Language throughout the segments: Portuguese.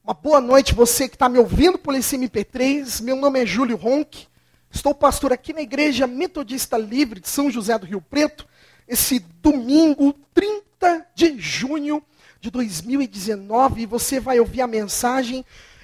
Uma boa noite, você que está me ouvindo por esse MP3. Meu nome é Júlio Ronck. Estou pastor aqui na Igreja Metodista Livre de São José do Rio Preto. Esse domingo, 30 de junho de 2019. Você vai ouvir a mensagem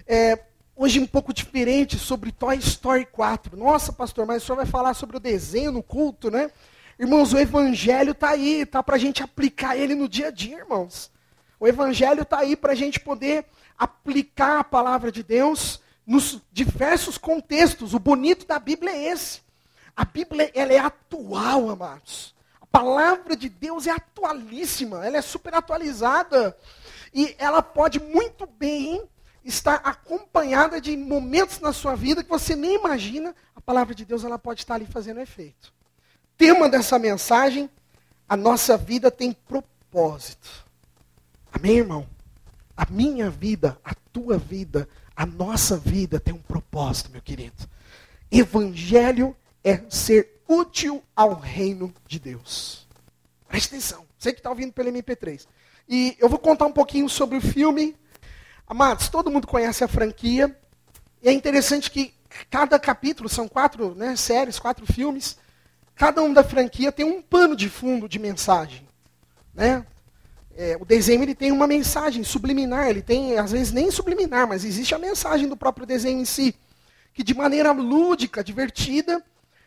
hoje um pouco diferente sobre Toy Story 4. Nossa, pastor, mas o senhor vai falar sobre o desenho no culto, né? Irmãos, o Evangelho está aí, tá para a gente aplicar ele no dia a dia, irmãos. O Evangelho está aí para a gente poder aplicar a palavra de Deus nos diversos contextos. O bonito da Bíblia é esse. A Bíblia, ela é atual, amados. A palavra de Deus é atualíssima, ela é super atualizada. E ela pode muito bem estar acompanhada de momentos na sua vida que você nem imagina. A palavra de Deus, ela pode estar ali fazendo efeito. Tema dessa mensagem: a nossa vida tem propósito. Amém, irmão? A minha vida, a tua vida, a nossa vida tem um propósito, meu querido. Evangelho é ser útil ao reino de Deus. Preste atenção, você que está ouvindo pelo MP3. E eu vou contar um pouquinho sobre o filme. Amados, todo mundo conhece a franquia. E é interessante que cada capítulo, são 4 séries, 4 filmes. Cada um da franquia tem um pano de fundo de mensagem, né? O desenho, ele tem uma mensagem subliminar, ele tem, às vezes, nem subliminar, mas existe a mensagem do próprio desenho em si, que de maneira lúdica, divertida,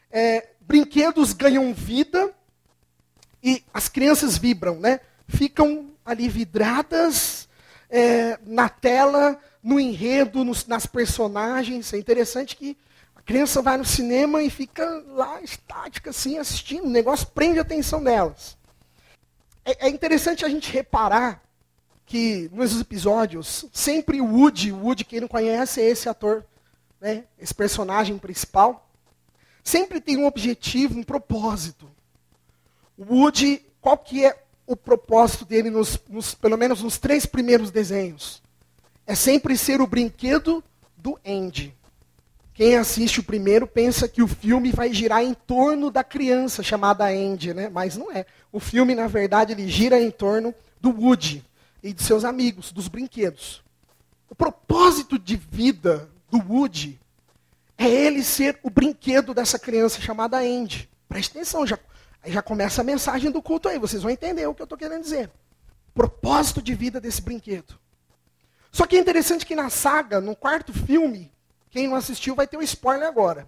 brinquedos ganham vida e as crianças vibram, né? Ficam ali vidradas na tela, no enredo, nas personagens. É interessante que a criança vai no cinema e fica lá estática, assim, assistindo, o negócio prende a atenção delas. É interessante a gente reparar que nos episódios, sempre o Woody, quem não conhece, é esse ator, né, esse personagem principal, sempre tem um objetivo, um propósito. O Woody, qual que é o propósito dele, pelo menos nos 3 primeiros desenhos? É sempre ser o brinquedo do Andy. Quem assiste o primeiro pensa que o filme vai girar em torno da criança chamada Andy, né? Mas não é. O filme, na verdade, ele gira em torno do Woody e de seus amigos, dos brinquedos. O propósito de vida do Woody é ele ser o brinquedo dessa criança chamada Andy. Preste atenção, aí já começa a mensagem do culto aí, vocês vão entender o que eu estou querendo dizer. Propósito de vida desse brinquedo. Só que é interessante que na saga, no 4º filme, quem não assistiu vai ter um spoiler agora.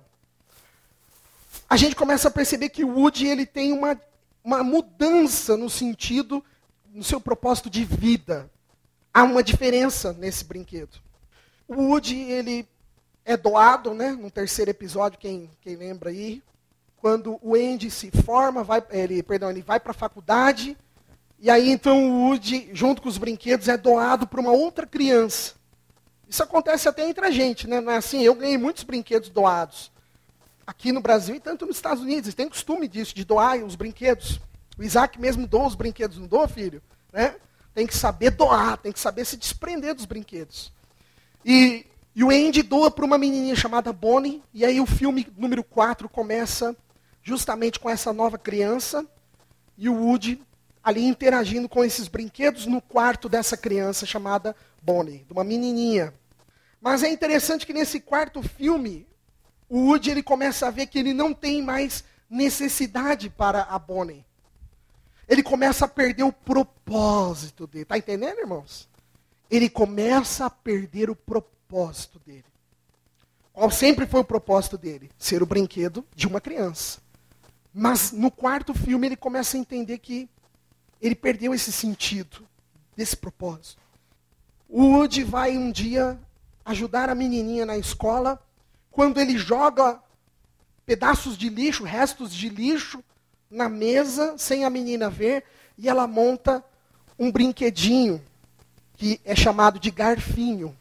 A gente começa a perceber que o Woody, ele tem uma mudança no seu propósito de vida. Há uma diferença nesse brinquedo. O Woody, ele é doado, né? No 3º episódio, quem lembra aí, quando o Andy se forma, ele vai para a faculdade, e aí então o Woody, junto com os brinquedos, é doado para uma outra criança. Isso acontece até entre a gente, né? Não é assim? Eu ganhei muitos brinquedos doados aqui no Brasil e tanto nos Estados Unidos. Eles têm costume disso, de doar os brinquedos. O Isaac mesmo doa os brinquedos, não doa, filho? Né? Tem que saber doar, tem que saber se desprender dos brinquedos. E o Andy doa para uma menininha chamada Bonnie, e aí o filme número 4 começa justamente com essa nova criança, e o Woody ali interagindo com esses brinquedos no quarto dessa criança chamada Bonnie, de uma menininha. Mas é interessante que nesse 4º filme, o Woody, ele começa a ver que ele não tem mais necessidade para a Bonnie. Ele começa a perder o propósito dele. Está entendendo, irmãos? Ele começa a perder o propósito dele. Qual sempre foi o propósito dele? Ser o brinquedo de uma criança. Mas no 4º filme ele começa a entender que ele perdeu esse sentido, desse propósito. O Woody vai um dia ajudar a menininha na escola, quando ele joga pedaços de lixo, restos de lixo, na mesa, sem a menina ver, e ela monta um brinquedinho, que é chamado de garfinho.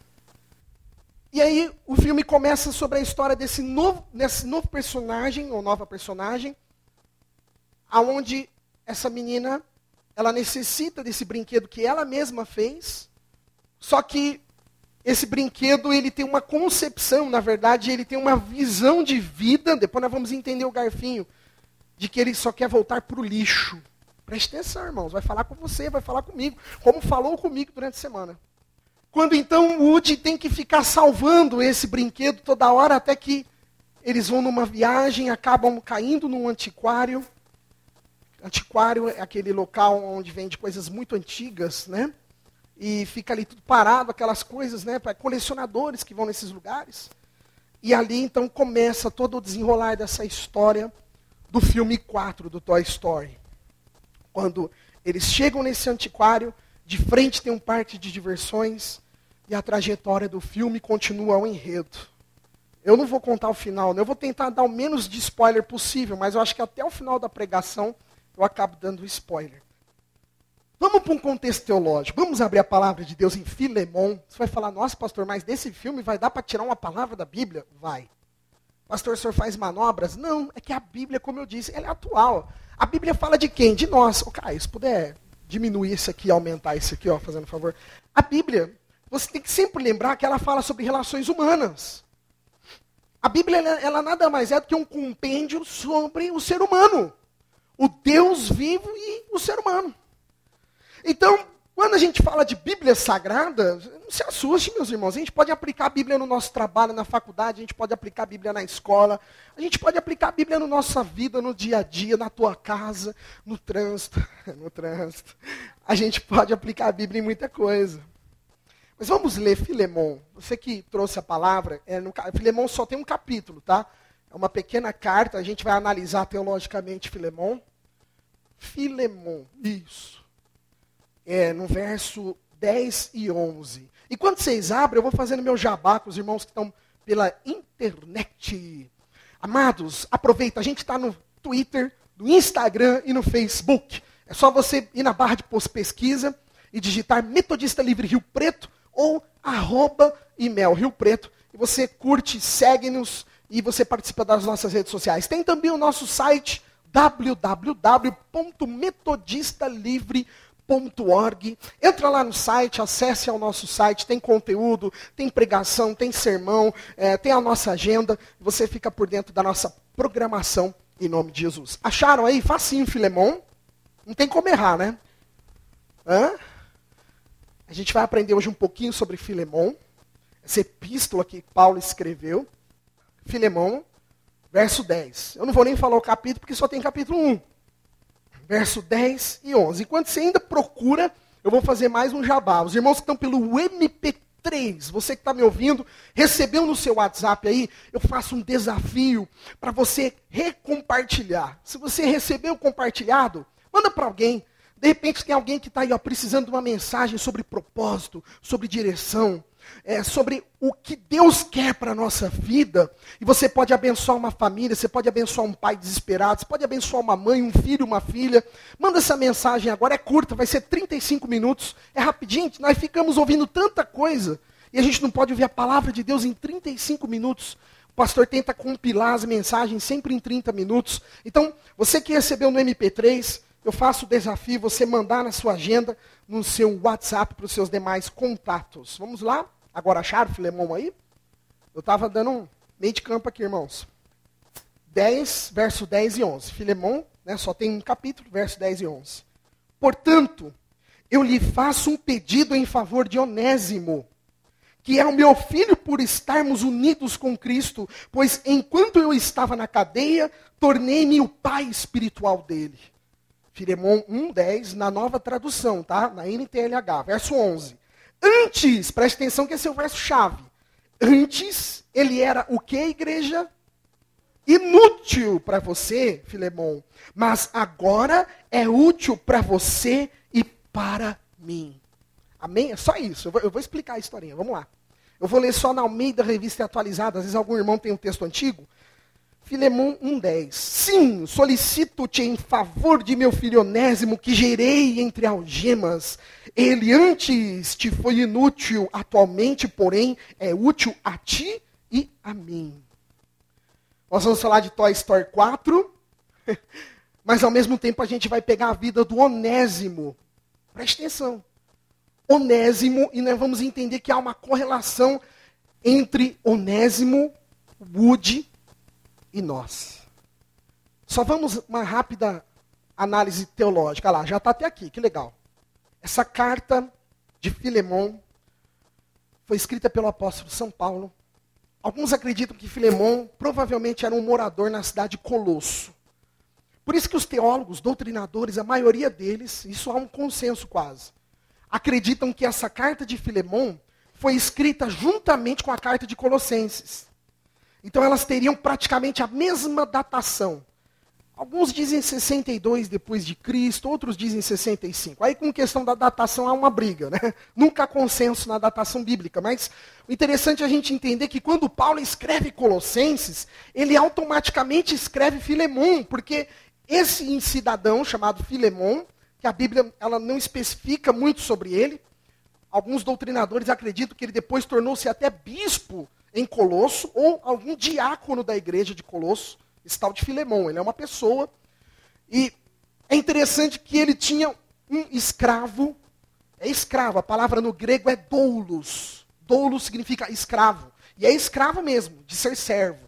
E aí o filme começa sobre a história desse novo personagem, ou nova personagem, aonde essa menina, ela necessita desse brinquedo que ela mesma fez, só que esse brinquedo, ele tem uma concepção, na verdade, ele tem uma visão de vida, depois nós vamos entender o garfinho, de que ele só quer voltar para o lixo. Preste atenção, irmãos, vai falar com você, vai falar comigo, como falou comigo durante a semana. Quando então o Woody tem que ficar salvando esse brinquedo toda hora, até que eles vão numa viagem, acabam caindo num antiquário. Antiquário é aquele local onde vende coisas muito antigas, né? E fica ali tudo parado, aquelas coisas, né? Para colecionadores que vão nesses lugares. E ali então começa todo o desenrolar dessa história do filme 4 do Toy Story. Quando eles chegam nesse antiquário, de frente tem um parque de diversões, e a trajetória do filme continua ao enredo. Eu não vou contar o final, né? Eu vou tentar dar o menos de spoiler possível, mas eu acho que até o final da pregação eu acabo dando spoiler. Vamos para um contexto teológico. Vamos abrir a palavra de Deus em Filemon. Você vai falar, nossa, pastor, mas desse filme vai dar para tirar uma palavra da Bíblia? Vai. Pastor, o senhor faz manobras? Não, é que a Bíblia, como eu disse, ela é atual. A Bíblia fala de quem? De nós. Ô, Caio, se puder diminuir isso aqui, aumentar isso aqui, ó, fazendo um favor. A Bíblia, você tem que sempre lembrar que ela fala sobre relações humanas. A Bíblia, ela nada mais é do que um compêndio sobre o ser humano. O Deus vivo e o ser humano. Então, quando a gente fala de Bíblia Sagrada, não se assuste, meus irmãos. A gente pode aplicar a Bíblia no nosso trabalho, na faculdade, a gente pode aplicar a Bíblia na escola, a gente pode aplicar a Bíblia na nossa vida, no dia a dia, na tua casa, no trânsito. A gente pode aplicar a Bíblia em muita coisa. Mas vamos ler Filemon. Você que trouxe a palavra, Filemon só tem um capítulo, tá? É uma pequena carta, a gente vai analisar teologicamente Filemon. Filemon, isso. No verso 10 e 11. E quando vocês abrem, eu vou fazendo meu jabá com os irmãos que estão pela internet. Amados, aproveita, a gente está no Twitter, no Instagram e no Facebook. É só você ir na barra de pesquisa e digitar Metodista Livre Rio Preto ou @email Rio Preto. E você curte, segue-nos e você participa das nossas redes sociais. Tem também o nosso site www.metodistalivre.org. Entra lá no site, acesse ao nosso site, tem conteúdo, tem pregação, tem sermão, tem a nossa agenda, você fica por dentro da nossa programação em nome de Jesus. Acharam aí? Facinho, Filemon. Não tem como errar, né? A gente vai aprender hoje um pouquinho sobre Filemon, essa epístola que Paulo escreveu. Filemon, verso 10. Eu não vou nem falar o capítulo, porque só tem capítulo 1. Verso 10 e 11. Enquanto você ainda procura, eu vou fazer mais um jabá. Os irmãos que estão pelo MP3, você que está me ouvindo, recebeu no seu WhatsApp aí, eu faço um desafio para você recompartilhar. Se você recebeu compartilhado, manda para alguém. De repente tem alguém que está aí precisando de uma mensagem sobre propósito, sobre direção, sobre o que Deus quer para a nossa vida. E você pode abençoar uma família, você pode abençoar um pai desesperado, você pode abençoar uma mãe, um filho, uma filha. Manda essa mensagem agora, é curta, vai ser 35 minutos, é rapidinho. Nós ficamos ouvindo tanta coisa e a gente não pode ouvir a palavra de Deus em 35 minutos. O pastor tenta compilar as mensagens sempre em 30 minutos. Então, você que recebeu no MP3, eu faço o desafio, você mandar na sua agenda, no seu WhatsApp, para os seus demais contatos. Vamos lá? Agora acharam Filemon aí? Eu estava dando um meio de campo aqui, irmãos. 10, verso 10 e 11. Filemon, só tem um capítulo, verso 10 e 11. Portanto, eu lhe faço um pedido em favor de Onésimo, que é o meu filho por estarmos unidos com Cristo, pois enquanto eu estava na cadeia, tornei-me o pai espiritual dele. Filemon 1:10, na nova tradução, tá? Na NTLH, verso 11. Antes, preste atenção que esse é o verso-chave. Antes, ele era o que, igreja? Inútil para você, Filemon. Mas agora é útil para você e para mim. Amém? É só isso. Eu vou explicar a historinha. Vamos lá. Eu vou ler só na Almeida Revista Atualizada. Às vezes algum irmão tem um texto antigo. Filemon 1:10. Sim, solicito-te em favor de meu filho Onésimo, que gerei entre algemas. Ele antes te foi inútil, atualmente, porém, é útil a ti e a mim. Nós vamos falar de Toy Story 4, mas ao mesmo tempo a gente vai pegar a vida do Onésimo. Preste atenção. Onésimo, e nós vamos entender que há uma correlação entre Onésimo, Woody e nós. Só vamos uma rápida análise teológica. Olha lá, já está até aqui, que legal. Essa carta de Filemon foi escrita pelo apóstolo São Paulo. Alguns acreditam que Filemão provavelmente era um morador na cidade de Colosso. Por isso que os teólogos, doutrinadores, a maioria deles, isso há um consenso quase, acreditam que essa carta de Filemão foi escrita juntamente com a carta de Colossenses. Então elas teriam praticamente a mesma datação. Alguns dizem 62 depois de Cristo, outros dizem 65. Aí com questão da datação há uma briga, né? Nunca há consenso na datação bíblica, mas o interessante é a gente entender que quando Paulo escreve Colossenses, ele automaticamente escreve Filemão, porque esse cidadão chamado Filemão, que a Bíblia ela não especifica muito sobre ele, alguns doutrinadores acreditam que ele depois tornou-se até bispo em Colosso, ou algum diácono da igreja de Colosso, esse tal de Filemão. Ele é uma pessoa, e é interessante que ele tinha um escravo, é escravo, a palavra no grego é doulos, doulos significa escravo, e é escravo mesmo, de ser servo.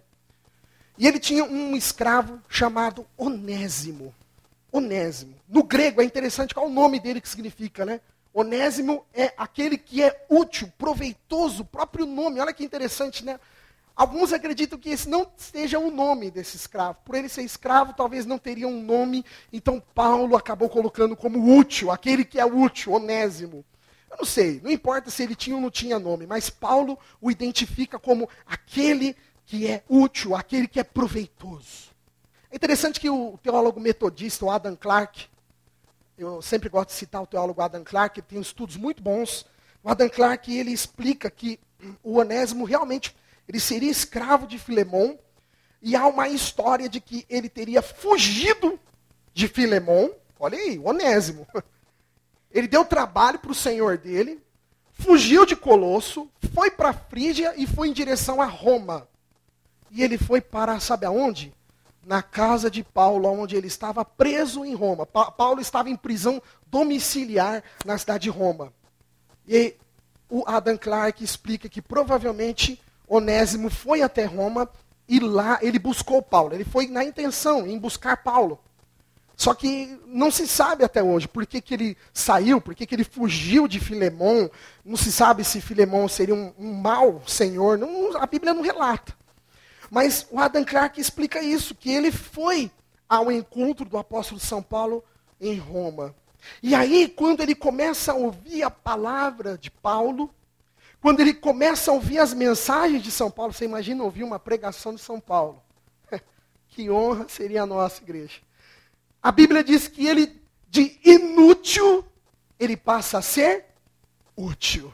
E ele tinha um escravo chamado Onésimo. Onésimo. No grego é interessante qual é o nome dele que significa, né? Onésimo é aquele que é útil, proveitoso, o próprio nome. Olha que interessante, né? Alguns acreditam que esse não seja o nome desse escravo. Por ele ser escravo, talvez não teria um nome. Então Paulo acabou colocando como útil, aquele que é útil, Onésimo. Eu não sei, não importa se ele tinha ou não tinha nome, mas Paulo o identifica como aquele que é útil, aquele que é proveitoso. É interessante que o teólogo metodista, o Adam Clarke, eu sempre gosto de citar o teólogo Adam Clarke, ele tem estudos muito bons. O Adam Clarke, ele explica que o Onésimo realmente ele seria escravo de Filemão, e há uma história de que ele teria fugido de Filemão. Olha aí, Onésimo. Ele deu trabalho para o senhor dele, fugiu de Colosso, foi para a Frígia e foi em direção a Roma. E ele foi para, sabe aonde? Na casa de Paulo, onde ele estava preso em Roma. Paulo estava em prisão domiciliar na cidade de Roma. E o Adam Clarke explica que provavelmente Onésimo foi até Roma e lá ele buscou Paulo. Ele foi na intenção em buscar Paulo. Só que não se sabe até hoje por que ele saiu, por que ele fugiu de Filemão. Não se sabe se Filemão seria um mau senhor. Não, a Bíblia não relata. Mas o Adam Clarke explica isso, que ele foi ao encontro do apóstolo São Paulo em Roma. E aí, quando ele começa a ouvir a palavra de Paulo, quando ele começa a ouvir as mensagens de São Paulo, você imagina ouvir uma pregação de São Paulo. Que honra seria a nossa igreja. A Bíblia diz que ele, de inútil, ele passa a ser útil.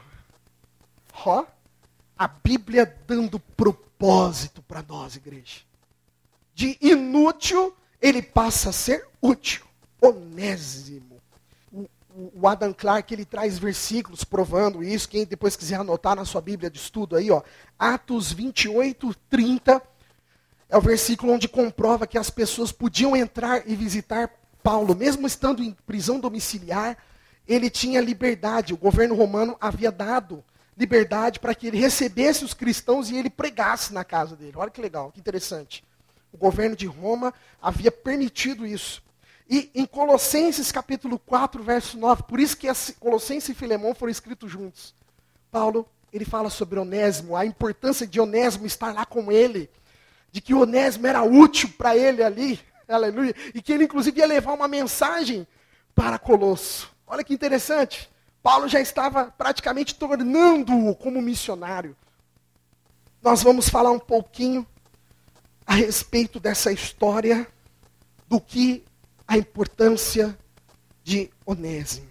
Ó, a Bíblia dando propósito para nós, igreja. De inútil, ele passa a ser útil. Onésimo. O Adam Clarke, ele traz versículos provando isso. Quem depois quiser anotar na sua Bíblia de estudo aí, ó. Atos 28, 30. É o versículo onde comprova que as pessoas podiam entrar e visitar Paulo. Mesmo estando em prisão domiciliar, ele tinha liberdade. O governo romano havia dado liberdade para que ele recebesse os cristãos e ele pregasse na casa dele. Olha que legal, que interessante. O governo de Roma havia permitido isso. E em Colossenses capítulo 4, verso 9, por isso que Colossenses e Filemão foram escritos juntos. Paulo, ele fala sobre Onésimo, a importância de Onésimo estar lá com ele, de que Onésimo era útil para ele ali, aleluia, e que ele inclusive ia levar uma mensagem para Colosso. Olha que interessante. Paulo já estava praticamente tornando-o como missionário. Nós vamos falar um pouquinho a respeito dessa história, do que a importância de Onésimo.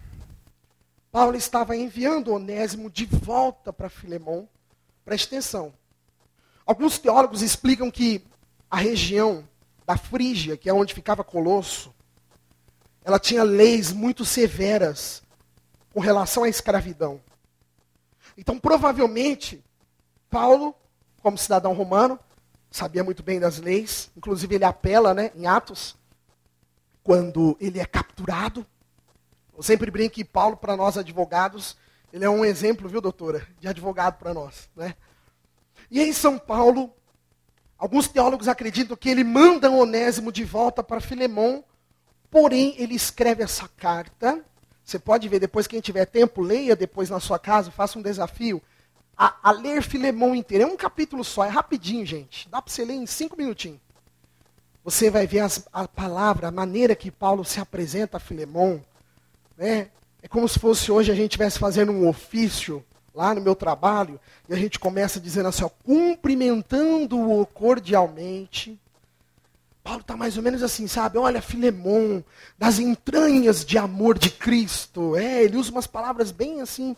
Paulo estava enviando Onésimo de volta para Filemão. Preste atenção. Alguns teólogos explicam que a região da Frígia, que é onde ficava Colosso, ela tinha leis muito severas com relação à escravidão. Então, provavelmente, Paulo, como cidadão romano, sabia muito bem das leis. Inclusive, ele apela, né, em Atos, quando ele é capturado. Eu sempre brinco que Paulo, para nós advogados, ele é um exemplo, viu, doutora, de advogado para nós, né? E em São Paulo, alguns teólogos acreditam que ele manda Onésimo de volta para Filemão, porém ele escreve essa carta. Você pode ver depois, quem tiver tempo, leia depois na sua casa, faça um desafio. a ler Filemão inteiro. É um capítulo só, é rapidinho, gente. Dá para você ler em 5 minutinhos. Você vai ver a palavra, a maneira que Paulo se apresenta a Filemão. Né? É como se fosse hoje a gente estivesse fazendo um ofício lá no meu trabalho, e a gente começa dizendo assim, ó, cumprimentando-o cordialmente. Paulo está mais ou menos assim, sabe? Olha, Filemão, das entranhas de amor de Cristo. Ele usa umas palavras bem assim,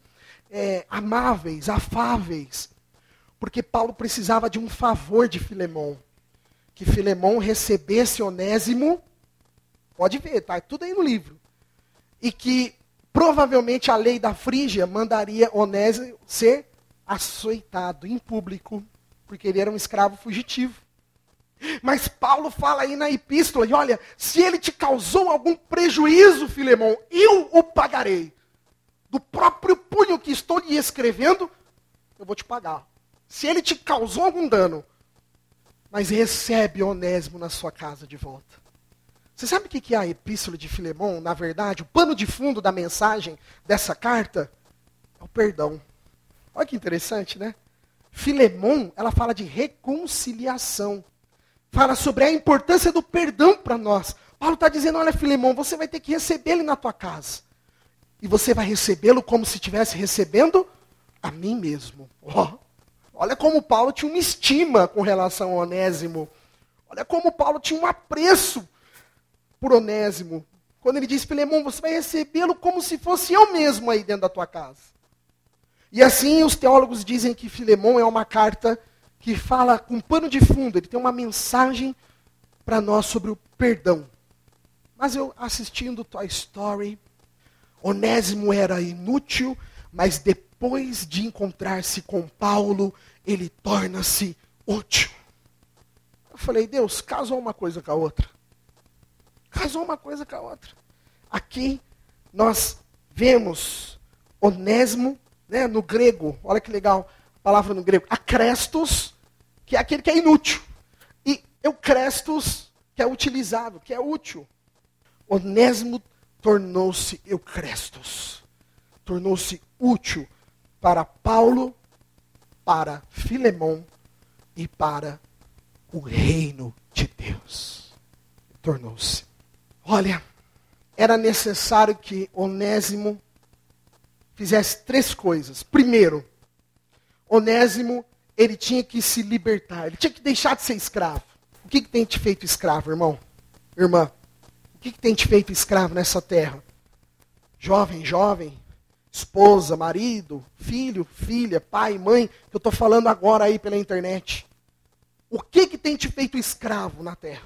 amáveis, afáveis. Porque Paulo precisava de um favor de Filemão. Que Filemão recebesse Onésimo, pode ver, tá? É tudo aí no livro. E que provavelmente a lei da Frígia mandaria Onésimo ser açoitado em público, porque ele era um escravo fugitivo. Mas Paulo fala aí na epístola, e olha, se ele te causou algum prejuízo, Filemão, eu o pagarei. Do próprio punho que estou lhe escrevendo, eu vou te pagar. Se ele te causou algum dano, mas recebe Onésimo na sua casa de volta. Você sabe o que é a epístola de Filemão? Na verdade, o pano de fundo da mensagem dessa carta é o perdão. Olha que interessante, né? Filemão, ela fala de reconciliação. Fala sobre a importância do perdão para nós. Paulo está dizendo, olha, Filemão, você vai ter que receber ele na tua casa. E você vai recebê-lo como se estivesse recebendo a mim mesmo. Olha como Paulo tinha uma estima com relação a Onésimo. Olha como Paulo tinha um apreço por Onésimo. Quando ele diz, Filemão, você vai recebê-lo como se fosse eu mesmo aí dentro da tua casa. E assim os teólogos dizem que Filemão é uma carta que fala com pano de fundo, ele tem uma mensagem para nós sobre o perdão. Mas eu assistindo Toy Story, Onésimo era inútil, mas depois de encontrar-se com Paulo, ele torna-se útil. Eu falei, Deus, casou uma coisa com a outra. Casou uma coisa com a outra. Aqui nós vemos Onésimo, né, no grego, olha que legal, a palavra no grego, akrestos, que é aquele que é inútil. E eucrestos, que é utilizável, que é útil. Onésimo tornou-se eucrestos. Tornou-se útil para Paulo, para Filemão e para o reino de Deus. Tornou-se. Olha, era necessário que Onésimo fizesse 3 coisas. Primeiro, Onésimo, ele tinha que se libertar. Ele tinha que deixar de ser escravo. O que tem te feito escravo, irmão? Irmã? O que tem te feito escravo nessa terra? Jovem, esposa, marido, filho, filha, pai, mãe, que eu estou falando agora aí pela internet. O que tem te feito escravo na terra?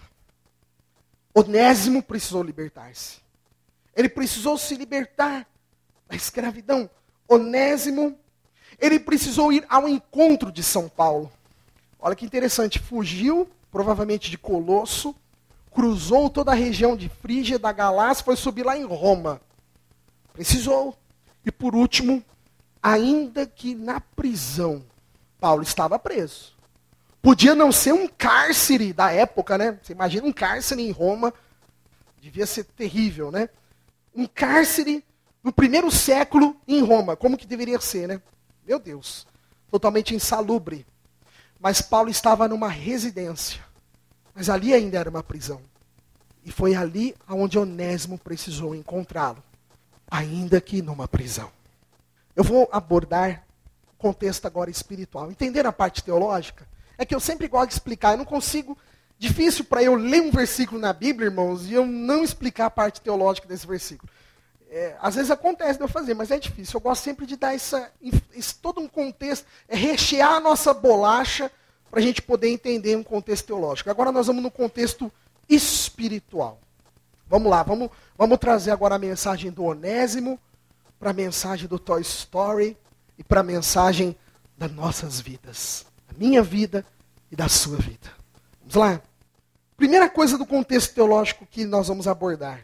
Onésimo precisou libertar-se. Ele precisou se libertar da escravidão. Onésimo, ele precisou ir ao encontro de São Paulo. Olha que interessante, fugiu, provavelmente de Colosso, cruzou toda a região de Frígia, da Galácia, foi subir lá em Roma. Precisou. E por último, ainda que na prisão, Paulo estava preso. Podia não ser um cárcere da época, né? Você imagina um cárcere em Roma, devia ser terrível, né? Um cárcere no 1º século em Roma, como que deveria ser, né? Meu Deus, totalmente insalubre. Mas Paulo estava numa residência, mas ali ainda era uma prisão. E foi ali onde Onésimo precisou encontrá-lo, ainda que numa prisão. Eu vou abordar o contexto agora espiritual. Entenderam a parte teológica? É que eu sempre gosto de explicar, eu não consigo, difícil para eu ler um versículo na Bíblia, irmãos, e eu não explicar a parte teológica desse versículo. Às vezes acontece de eu fazer, mas é difícil. Eu gosto sempre de dar todo um contexto, rechear a nossa bolacha para a gente poder entender um contexto teológico. Agora nós vamos no contexto espiritual. Vamos lá, vamos trazer agora a mensagem do Onésimo, para a mensagem do Toy Story e para a mensagem das nossas vidas. Da minha vida e da sua vida. Vamos lá? Primeira coisa do contexto teológico que nós vamos abordar.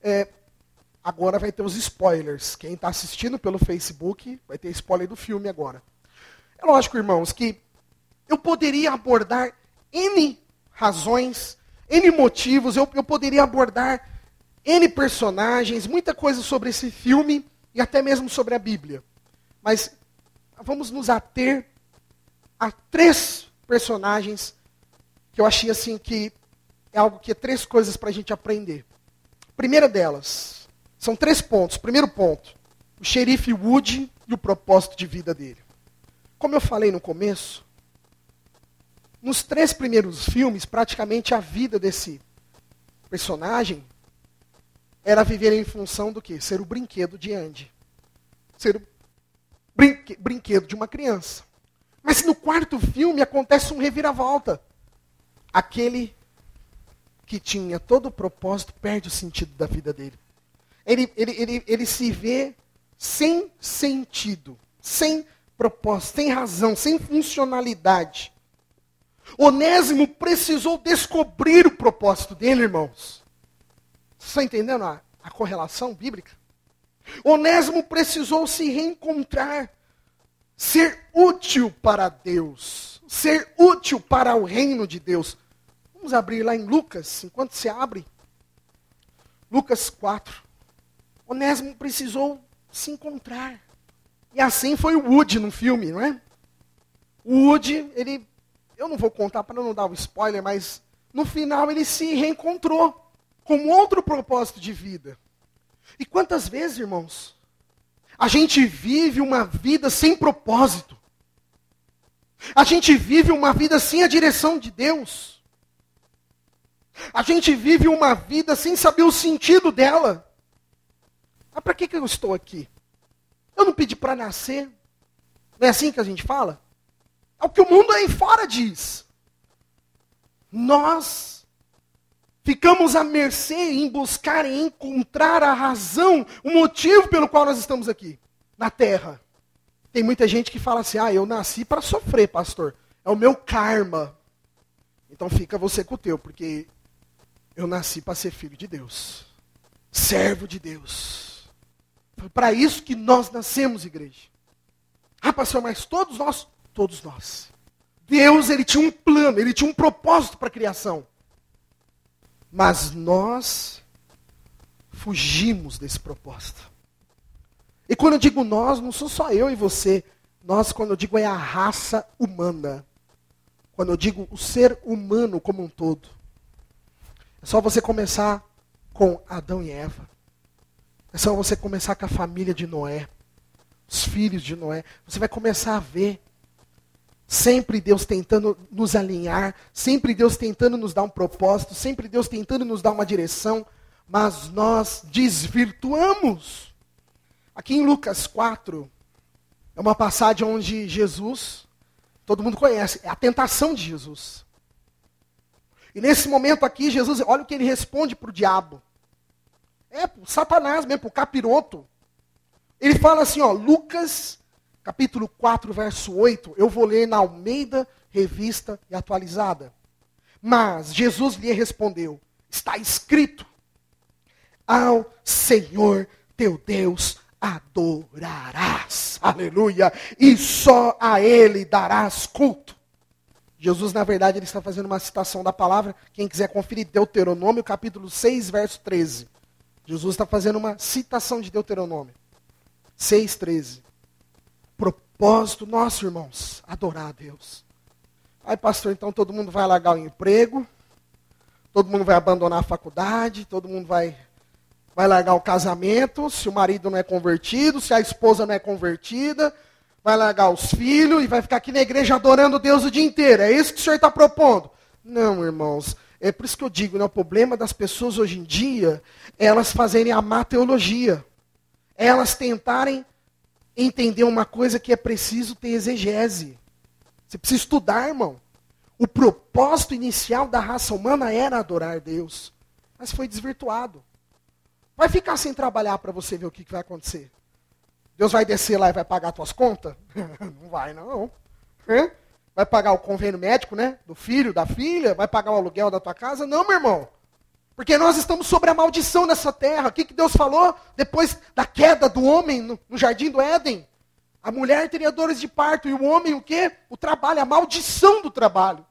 Agora vai ter os spoilers. Quem está assistindo pelo Facebook vai ter spoiler do filme agora. É lógico, irmãos, que eu poderia abordar N razões, N motivos, eu poderia abordar N personagens, muita coisa sobre esse filme e até mesmo sobre a Bíblia. Mas vamos nos ater a 3 personagens que eu achei assim que é algo que é 3 coisas para a gente aprender. A primeira delas, são 3 pontos. Primeiro ponto, o xerife Wood e o propósito de vida dele. Como eu falei no começo, nos 3 primeiros filmes, praticamente a vida desse personagem era viver em função do quê? Ser o brinquedo de Andy. Ser o brinquedo de uma criança. Mas no 4º filme acontece um reviravolta. Aquele que tinha todo o propósito perde o sentido da vida dele. Ele se vê sem sentido, sem propósito, sem razão, sem funcionalidade. Onésimo precisou descobrir o propósito dele, irmãos. Vocês estão entendendo a correlação bíblica? Onésimo precisou se reencontrar, ser útil para Deus, ser útil para o reino de Deus. Vamos abrir lá em Lucas, enquanto você abre. Lucas 4. Onésimo precisou se encontrar. E assim foi o Woody no filme, não é? O Woody, eu não vou contar para não dar o spoiler, mas no final ele se reencontrou com outro propósito de vida. E quantas vezes, irmãos, a gente vive uma vida sem propósito. A gente vive uma vida sem a direção de Deus. A gente vive uma vida sem saber o sentido dela. Mas para que eu estou aqui? Eu não pedi para nascer. Não é assim que a gente fala? É o que o mundo aí fora diz. Nós ficamos à mercê em buscar e encontrar a razão, o motivo pelo qual nós estamos aqui, na terra. Tem muita gente que fala assim, eu nasci para sofrer, pastor. É o meu karma. Então fica você com o teu, porque eu nasci para ser filho de Deus. Servo de Deus. Foi para isso que nós nascemos, igreja. Pastor, mas todos nós. Deus, ele tinha um plano, ele tinha um propósito para a criação. Mas nós fugimos desse propósito. E quando eu digo nós, não sou só eu e você. Nós, quando eu digo, é a raça humana. Quando eu digo o ser humano como um todo. É só você começar com Adão e Eva. É só você começar com a família de Noé. Os filhos de Noé. Você vai começar a ver. Sempre Deus tentando nos alinhar. Sempre Deus tentando nos dar um propósito. Sempre Deus tentando nos dar uma direção. Mas nós desvirtuamos. Aqui em Lucas 4, é uma passagem onde Jesus, todo mundo conhece, é a tentação de Jesus. E nesse momento aqui, Jesus, olha o que ele responde para o diabo. Para o Satanás mesmo, para o capiroto. Ele fala assim, Lucas, capítulo 4, verso 8, eu vou ler na Almeida, Revista e Atualizada. Mas Jesus lhe respondeu, está escrito, ao Senhor teu Deus adorarás, aleluia, e só a Ele darás culto. Jesus, na verdade, ele está fazendo uma citação da palavra, quem quiser conferir, Deuteronômio, capítulo 6, verso 13. Jesus está fazendo uma citação de Deuteronômio. 6:13. Propósito nosso, irmãos, adorar a Deus. Aí, pastor, então todo mundo vai largar o emprego, todo mundo vai abandonar a faculdade, todo mundo vai largar o casamento, se o marido não é convertido, se a esposa não é convertida, vai largar os filhos e vai ficar aqui na igreja adorando Deus o dia inteiro. É isso que o senhor está propondo? Não, irmãos. É por isso que eu digo, o problema das pessoas hoje em dia é elas fazerem a má teologia. É elas tentarem entender uma coisa que é preciso ter exegese. Você precisa estudar, irmão. O propósito inicial da raça humana era adorar Deus. Mas foi desvirtuado. Vai ficar sem trabalhar para você ver o que vai acontecer. Deus vai descer lá e vai pagar as tuas contas? Não vai, não. Vai pagar o convênio médico, né? Do filho, da filha? Vai pagar o aluguel da tua casa? Não, meu irmão. Porque nós estamos sobre a maldição nessa terra. O que Deus falou depois da queda do homem no jardim do Éden? A mulher teria dores de parto e o homem o quê? O trabalho, a maldição do trabalho.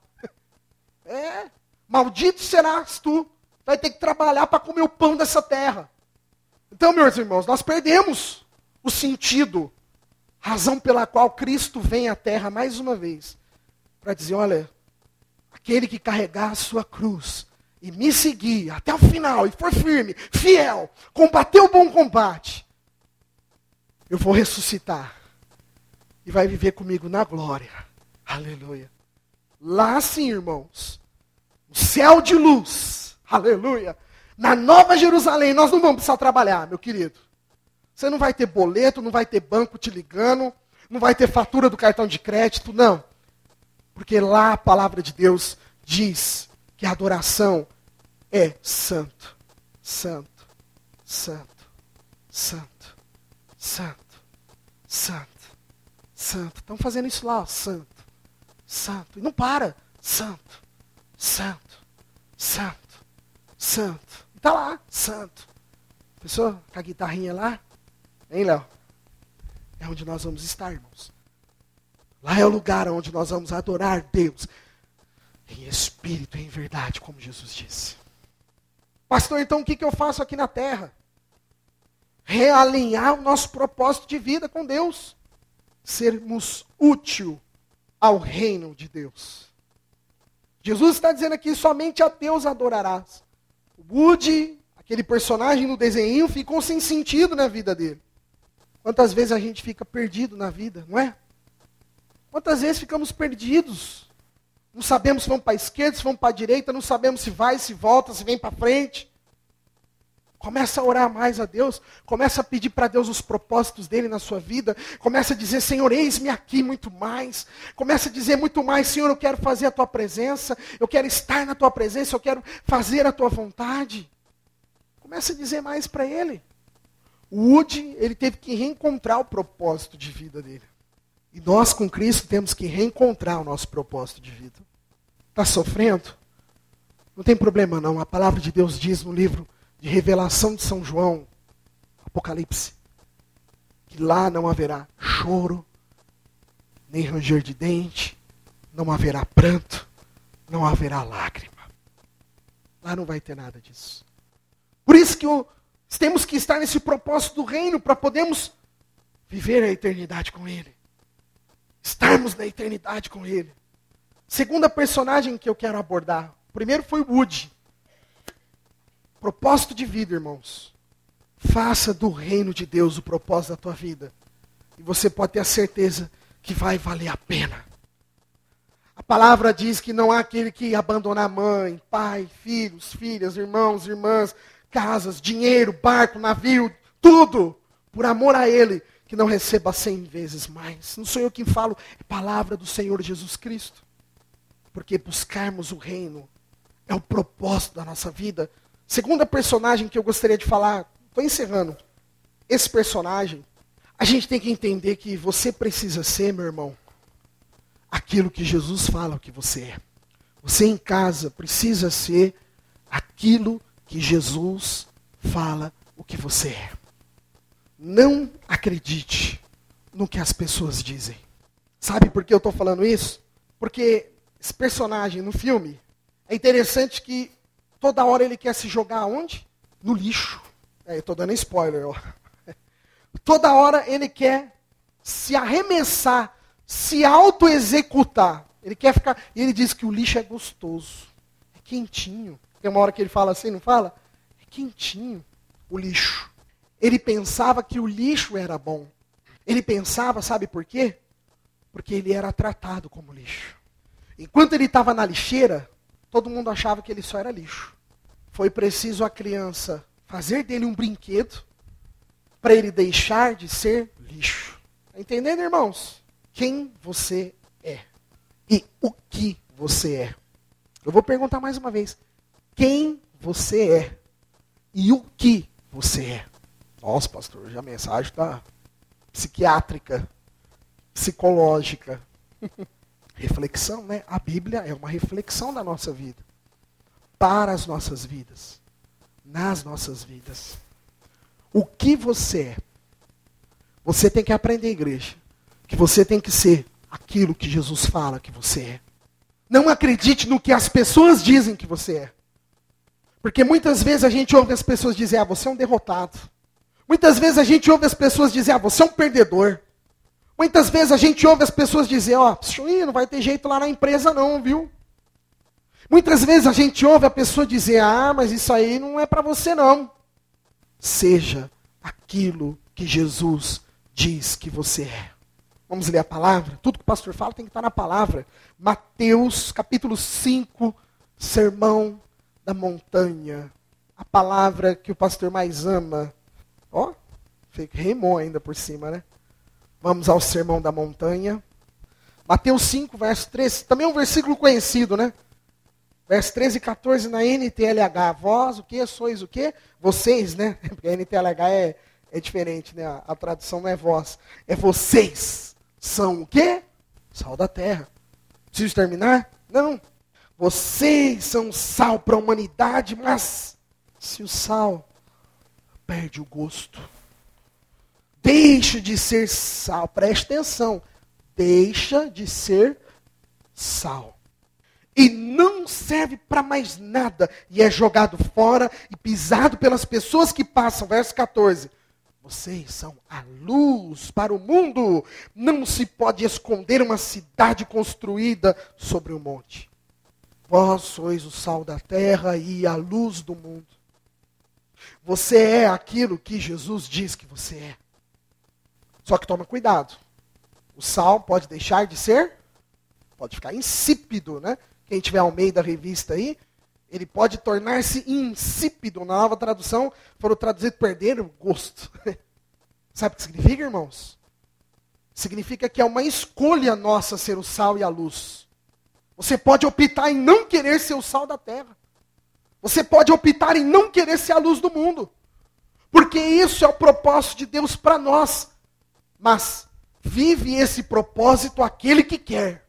Maldito serás tu. Vai ter que trabalhar para comer o pão dessa terra. Então, meus irmãos, nós perdemos o sentido Razão pela qual Cristo vem à terra mais uma vez. Para dizer, olha, aquele que carregar a sua cruz e me seguir até o final e for firme, fiel, combater o bom combate, eu vou ressuscitar e vai viver comigo na glória. Aleluia. Lá sim, irmãos, no céu de luz, aleluia, na Nova Jerusalém, nós não vamos precisar trabalhar, meu querido. Você não vai ter boleto, não vai ter banco te ligando, não vai ter fatura do cartão de crédito, não. Porque lá a palavra de Deus diz que a adoração é santo, santo, santo, santo, santo, santo, santo. Estão fazendo isso lá, ó, santo, santo. E não para, santo, santo, santo, santo. E está lá, santo. Pessoa com a guitarrinha lá, hein, Léo? É onde nós vamos estar, irmãos. Lá é o lugar onde nós vamos adorar Deus em espírito e em verdade, como Jesus disse. Pastor, então o que eu faço aqui na terra? Realinhar o nosso propósito de vida com Deus. Sermos útil ao reino de Deus. Jesus está dizendo aqui, somente a Deus adorarás. O Woody, aquele personagem no desenho, ficou sem sentido na vida dele. Quantas vezes a gente fica perdido na vida, não é? Quantas vezes ficamos perdidos? Não sabemos se vamos para a esquerda, se vamos para a direita, não sabemos se vai, se volta, se vem para frente. Começa a orar mais a Deus, começa a pedir para Deus os propósitos dele na sua vida, começa a dizer, Senhor, eis-me aqui muito mais. Começa a dizer muito mais, Senhor, eu quero fazer a tua presença, eu quero estar na tua presença, eu quero fazer a tua vontade. Começa a dizer mais para ele. O Woody, ele teve que reencontrar o propósito de vida dele. E nós, com Cristo, temos que reencontrar o nosso propósito de vida. Está sofrendo? Não tem problema não. A palavra de Deus diz no livro de Revelação de São João, Apocalipse, que lá não haverá choro, nem ranger de dente, não haverá pranto, não haverá lágrima. Lá não vai ter nada disso. Por isso que temos que estar nesse propósito do reino para podermos viver a eternidade com Ele. Estarmos na eternidade com Ele. Segunda personagem que eu quero abordar. O primeiro foi o Woody. Propósito de vida, irmãos. Faça do reino de Deus o propósito da tua vida. E você pode ter a certeza que vai valer a pena. A palavra diz que não há aquele que abandonar mãe, pai, filhos, filhas, irmãos, irmãs, casas, dinheiro, barco, navio, tudo, por amor a Ele, que não receba 100 vezes mais. Não sou eu quem falo, é palavra do Senhor Jesus Cristo. Porque buscarmos o reino é o propósito da nossa vida. Segunda personagem que eu gostaria de falar, estou encerrando. Esse personagem, a gente tem que entender que você precisa ser, meu irmão, aquilo que Jesus fala que você é. Você em casa precisa ser aquilo que Jesus fala o que você é. Não acredite no que as pessoas dizem. Sabe por que eu estou falando isso? Porque esse personagem no filme, é interessante que toda hora ele quer se jogar aonde? No lixo. Eu estou dando spoiler. Ó. Toda hora ele quer se arremessar, se auto-executar. Ele quer ficar. E ele diz que o lixo é gostoso. É quentinho. Tem uma hora que ele fala assim, não fala? É quentinho o lixo. Ele pensava que o lixo era bom. Ele pensava, sabe por quê? Porque ele era tratado como lixo. Enquanto ele estava na lixeira, todo mundo achava que ele só era lixo. Foi preciso a criança fazer dele um brinquedo para ele deixar de ser lixo. Está entendendo, irmãos? Quem você é e o que você é. Eu vou perguntar mais uma vez. Quem você é e o que você é. Nossa, pastor, hoje a mensagem está psiquiátrica, psicológica. Reflexão, né? A Bíblia é uma reflexão da nossa vida. Para as nossas vidas. Nas nossas vidas. O que você é? Você tem que aprender, igreja, que você tem que ser aquilo que Jesus fala que você é. Não acredite no que as pessoas dizem que você é. Porque muitas vezes a gente ouve as pessoas dizer, você é um derrotado. Muitas vezes a gente ouve as pessoas dizer, você é um perdedor. Muitas vezes a gente ouve as pessoas dizer, não vai ter jeito lá na empresa não, viu? Muitas vezes a gente ouve a pessoa dizer, mas isso aí não é para você não. Seja aquilo que Jesus diz que você é. Vamos ler a palavra? Tudo que o pastor fala tem que estar na palavra. Mateus, capítulo 5, Sermão da Montanha. A palavra que o pastor mais ama. Rimou ainda por cima, né? Vamos ao Sermão da Montanha. Mateus 5, verso 13. Também é um versículo conhecido, né? Verso 13 e 14 na NTLH. Vós, o que? Sois o quê? Vocês, né? Porque a NTLH é diferente, né? A tradução não é vós. É vocês. São o quê? Sal da terra. Preciso terminar? Não. Vocês são sal para a humanidade, mas se o sal perde o gosto, deixa de ser sal. Preste atenção. Deixa de ser sal. E não serve para mais nada. E é jogado fora e pisado pelas pessoas que passam. Verso 14. Vocês são a luz para o mundo. Não se pode esconder uma cidade construída sobre um monte. Vós sois o sal da terra e a luz do mundo. Você é aquilo que Jesus diz que você é. Só que toma cuidado. O sal pode deixar de ser, pode ficar insípido, né? Quem tiver Almeida Revista aí, ele pode tornar-se insípido. Na nova tradução, foram traduzidos perder o gosto. Sabe o que significa, irmãos? Significa que é uma escolha nossa ser o sal e a luz. Você pode optar em não querer ser o sal da terra. Você pode optar em não querer ser a luz do mundo. Porque isso é o propósito de Deus para nós. Mas vive esse propósito aquele que quer.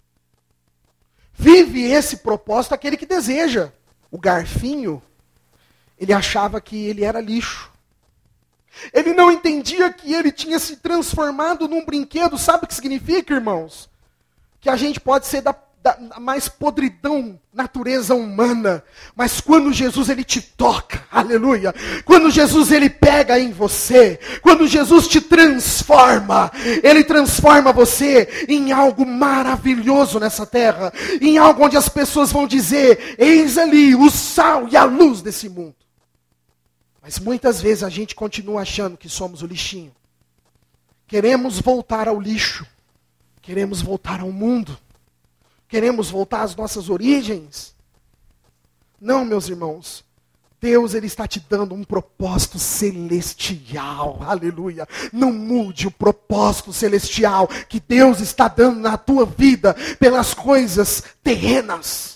Vive esse propósito aquele que deseja. O garfinho, ele achava que ele era lixo. Ele não entendia que ele tinha se transformado num brinquedo. Sabe o que significa, irmãos? Que a gente pode ser da mais podridão natureza humana. Mas quando Jesus ele te toca, aleluia. Quando Jesus ele pega em você. Quando Jesus te transforma. Ele transforma você em algo maravilhoso nessa terra. Em algo onde as pessoas vão dizer, eis ali o sal e a luz desse mundo. Mas muitas vezes a gente continua achando que somos o lixinho. Queremos voltar ao lixo. Queremos voltar ao mundo. Queremos voltar às nossas origens? Não, meus irmãos. Deus ele está te dando um propósito celestial. Aleluia. Não mude o propósito celestial que Deus está dando na tua vida pelas coisas terrenas.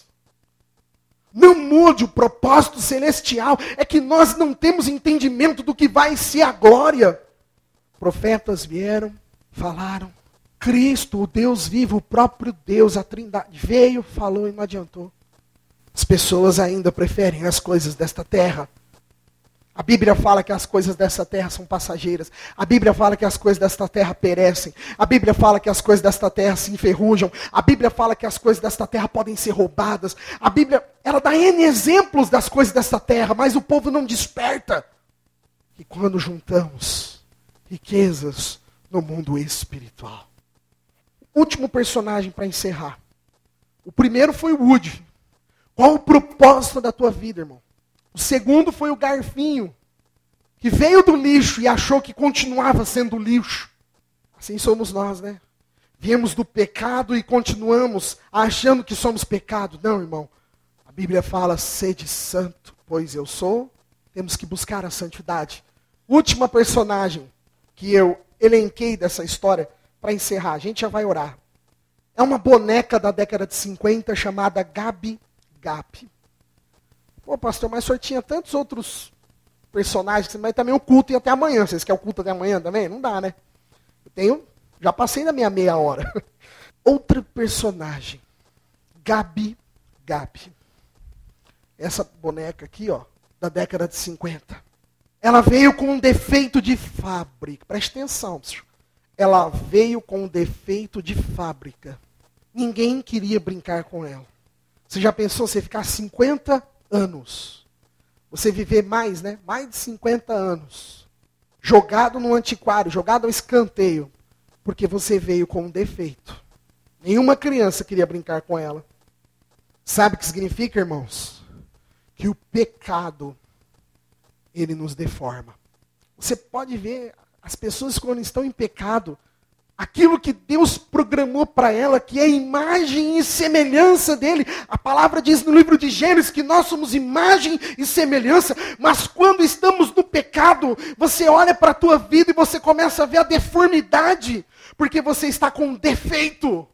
Não mude o propósito celestial. É que nós não temos entendimento do que vai ser a glória. Profetas vieram, falaram. Cristo, o Deus vivo, o próprio Deus, a Trindade, veio, falou e não adiantou. As pessoas ainda preferem as coisas desta terra. A Bíblia fala que as coisas desta terra são passageiras. A Bíblia fala que as coisas desta terra perecem. A Bíblia fala que as coisas desta terra se enferrujam. A Bíblia fala que as coisas desta terra podem ser roubadas. A Bíblia, ela dá N exemplos das coisas desta terra, mas o povo não desperta. E quando juntamos riquezas no mundo espiritual. Último personagem para encerrar. O primeiro foi o Woody. Qual o propósito da tua vida, irmão? O segundo foi o garfinho, que veio do lixo e achou que continuava sendo lixo. Assim somos nós, né? Viemos do pecado e continuamos achando que somos pecado. Não, irmão. A Bíblia fala, sede santo, pois eu sou. Temos que buscar a santidade. Última personagem que eu elenquei dessa história, para encerrar, a gente já vai orar. É uma boneca da década de 50 chamada Gabi Gap. Pô, pastor, mas o senhor tinha tantos outros personagens, mas também o culto ia até amanhã. Vocês querem o culto até amanhã também? Não dá, né? Já passei da minha meia hora. Outra personagem, Gabi Gap. Essa boneca aqui, ó, da década de 50. Ela veio com um defeito de fábrica. Preste atenção, senhor. Ela veio com um defeito de fábrica. Ninguém queria brincar com ela. Você já pensou você ficar 50 anos? Você viver mais, né? Mais de 50 anos. Jogado no antiquário, jogado ao escanteio. Porque você veio com um defeito. Nenhuma criança queria brincar com ela. Sabe o que significa, irmãos? Que o pecado, ele nos deforma. Você pode ver as pessoas quando estão em pecado, aquilo que Deus programou para ela, que é imagem e semelhança dele. A palavra diz no livro de Gênesis que nós somos imagem e semelhança, mas quando estamos no pecado, você olha para a tua vida e você começa a ver a deformidade, porque você está com um defeito.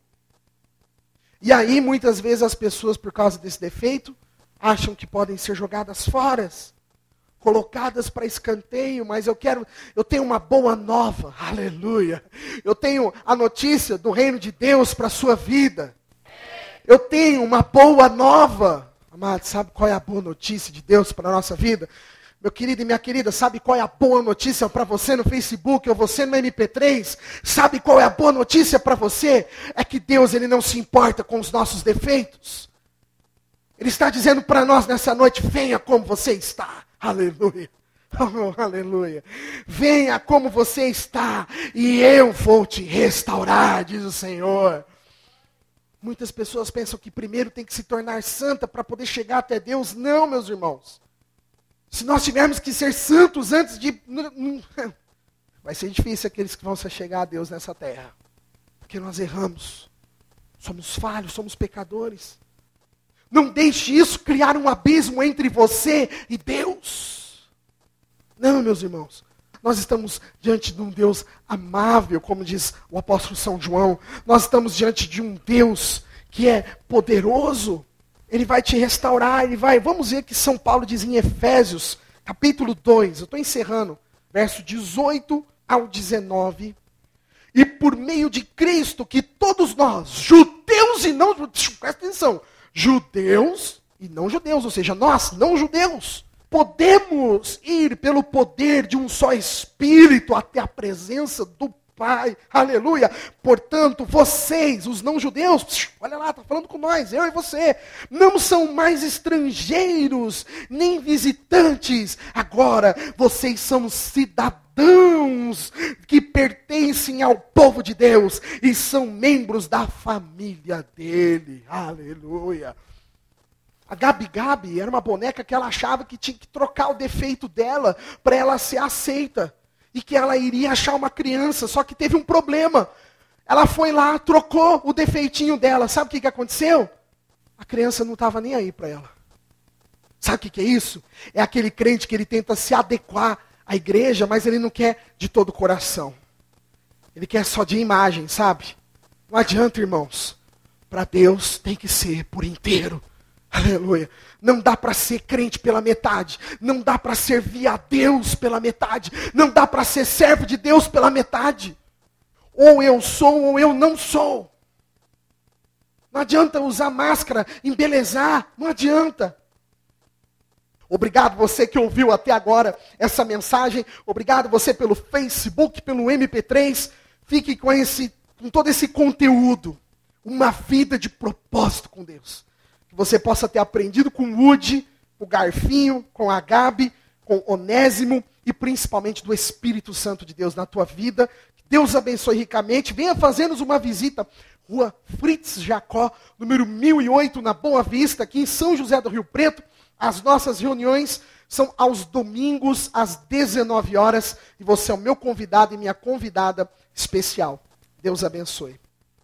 E aí, muitas vezes, as pessoas, por causa desse defeito, acham que podem ser jogadas fora, colocadas para escanteio, mas eu tenho uma boa nova, aleluia. Eu tenho a notícia do reino de Deus para a sua vida. Eu tenho uma boa nova. Amado, sabe qual é a boa notícia de Deus para a nossa vida? Meu querido e minha querida, sabe qual é a boa notícia para você no Facebook ou você no MP3? Sabe qual é a boa notícia para você? É que Deus, ele não se importa com os nossos defeitos. Ele está dizendo para nós nessa noite, venha como você está. Aleluia. Oh, aleluia. Venha como você está e eu vou te restaurar, diz o Senhor. Muitas pessoas pensam que primeiro tem que se tornar santa para poder chegar até Deus. Não, meus irmãos. Se nós tivermos que ser santos antes de... Vai ser difícil aqueles que vão se chegar a Deus nessa terra. Porque nós erramos. Somos falhos, somos pecadores. Não deixe isso criar um abismo entre você e Deus. Não, meus irmãos. Nós estamos diante de um Deus amável, como diz o apóstolo São João. Nós estamos diante de um Deus que é poderoso. Ele vai te restaurar, Vamos ver que São Paulo diz em Efésios, capítulo 2. Eu estou encerrando. Verso 18 ao 19. E por meio de Cristo, que todos nós, judeus e não... Presta atenção. Judeus e não judeus, ou seja, nós, não judeus, podemos ir pelo poder de um só Espírito até a presença do Pai, aleluia. Portanto, vocês, os não judeus, olha lá, está falando com nós, eu e você, não são mais estrangeiros, nem visitantes, agora vocês são cidadãos que pertencem ao povo de Deus e são membros da família dele, aleluia. A Gabi era uma boneca que ela achava que tinha que trocar o defeito dela para ela ser aceita. E que ela iria achar uma criança, só que teve um problema. Ela foi lá, trocou o defeitinho dela. Sabe o que aconteceu? A criança não estava nem aí para ela. Sabe o que é isso? É aquele crente que ele tenta se adequar à igreja, mas ele não quer de todo o coração. Ele quer só de imagem, sabe? Não adianta, irmãos. Para Deus tem que ser por inteiro. Aleluia. Não dá para ser crente pela metade. Não dá para servir a Deus pela metade. Não dá para ser servo de Deus pela metade. Ou eu sou ou eu não sou. Não adianta usar máscara, embelezar. Não adianta. Obrigado você que ouviu até agora essa mensagem. Obrigado você pelo Facebook, pelo MP3. Fique com todo esse conteúdo. Uma vida de propósito com Deus. Que você possa ter aprendido com o Woody, com o Garfinho, com a Gabi, com o Onésimo e principalmente do Espírito Santo de Deus na tua vida. Que Deus abençoe ricamente. Venha fazer-nos uma visita. Rua Fritz Jacó, número 1008, na Boa Vista, aqui em São José do Rio Preto. As nossas reuniões são aos domingos, às 19 horas. E você é o meu convidado e minha convidada especial. Deus abençoe.